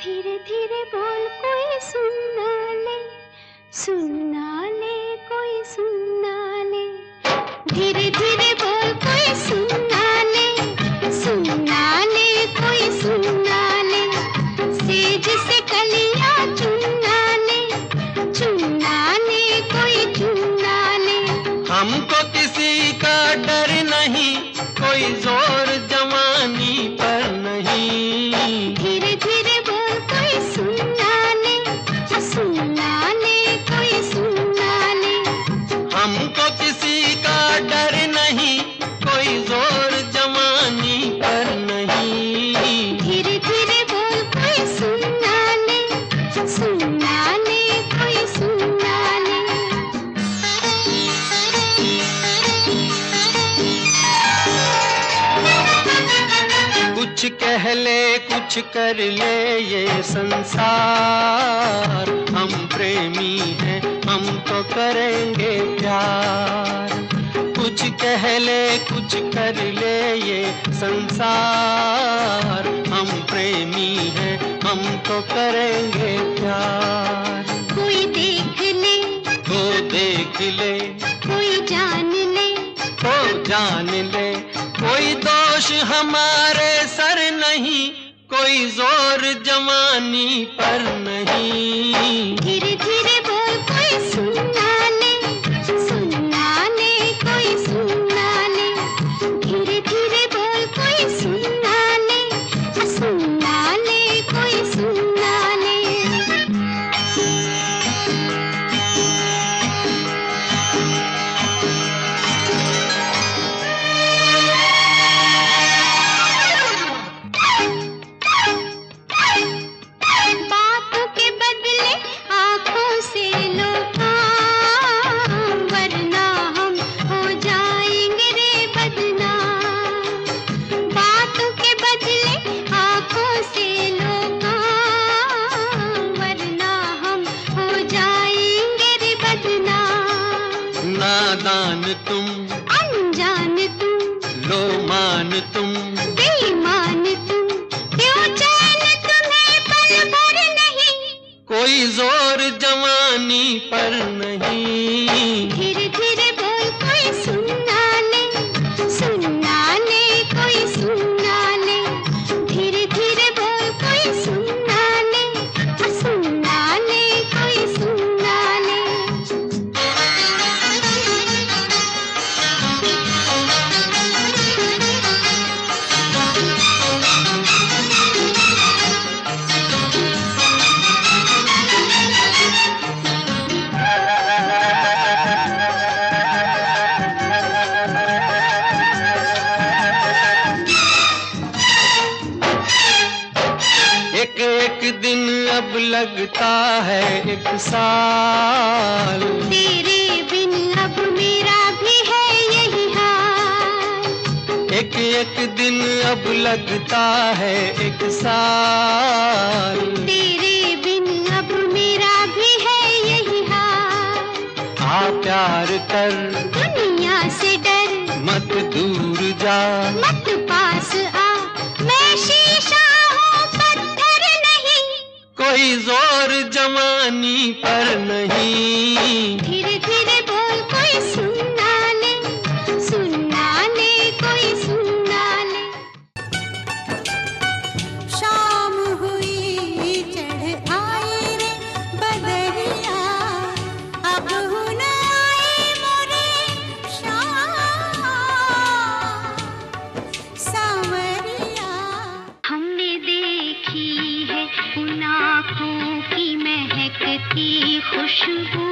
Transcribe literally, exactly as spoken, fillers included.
धीरे धीरे बोल कोई सुन ना ले, सुन ना ले कोई सुन ना ले। धीरे धीरे बोल कोई सुन ना ले, सुन ना ले कोई सुन ना ले। सेज से कलियां चुन ना ले, चुन ना ले कोई चुन ना ले। हमको किसी का डर नहीं, कोई जोर जवानी पर नहीं। धीरे धीरे बोल कोई सुन ना ले, सुन ना ले कोई सुन ना ले। हमको किसी का डर नहीं, कोई जोर जवानी पर नहीं। धीरे धीरे बोल कोई सुन ना ले, सुन ना ले कोई सुन ना ले। कुछ कह ले कुछ कर ले ये संसार, हम प्रेमी हैं हम तो करेंगे प्यार। कुछ कह ले कुछ कर ले ये संसार, हम प्रेमी हैं हम तो करेंगे प्यार। कोई देख ले तो देख ले, कोई जान ले तो जान ले। कोई दोष हमारे सर नहीं, कोई जोर जवानी पर नहीं। धीरे धीरे बोल कोई सुन ना ले, सुन ना ले कोई सुन ना ले। धीरे धीरे बोल कोई सुन ना ले, सुन ना ले कोई सुन ना ले। बातों के बदले आँखों से लो काम, वरना हम हो जाएंगे रे बदनाम। बातों के बदले आँखों से लो काम, वरना हम हो जाएंगे रे बदनाम। नादान तुम, अनजान तुम, लो मान तुम, बेईमान तुम, क्यों चैन तुम्हें पल भर नहीं। कोई जोर जवानी पर नहीं। धीरे धीरे बोल कोई सुन ना ले, सुन ना ले कोई सुन ना ले। धीरे धीरे बोल कोई सुन ना ले, सुन ना ले कोई सुन ना ले। एक एक दिन अब लगता है एक साल, तेरे बिन अब मेरा भी है यही हाल। एक एक दिन अब लगता है एक साल। तेरे बिन अब मेरा भी है यही हाल। आ प्यार कर दुनिया से डर, मत दूर जा, मत पास आ, मैं शीशा हूँ पत्थर नहीं। कोई जोर जवानी पर नहीं। धीरे धीरे बोल कोई सुन ना ले, सुन ना ले कोई सुन ना ले। शाम हुई चढ़ आई रे बदरिया, अब हुन आई मोरे शाम सांवरिया। हमने देखी है उन आँखों की महकती खुशबू,